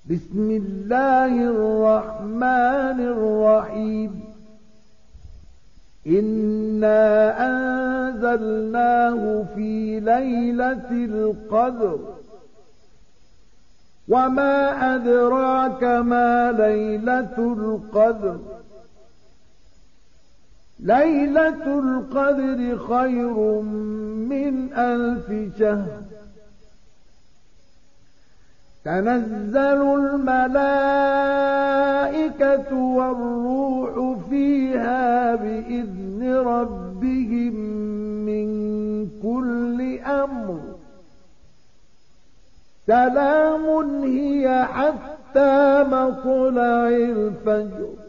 بسم الله الرحمن الرحيم إنا أنزلناه في ليلة القدر وما أدراك ما ليلة القدر ليلة القدر خير من 1000 شهر تنزل الملائكة والروح فيها بإذن ربهم من كل أمر سلام هي حتى مطلع الفجر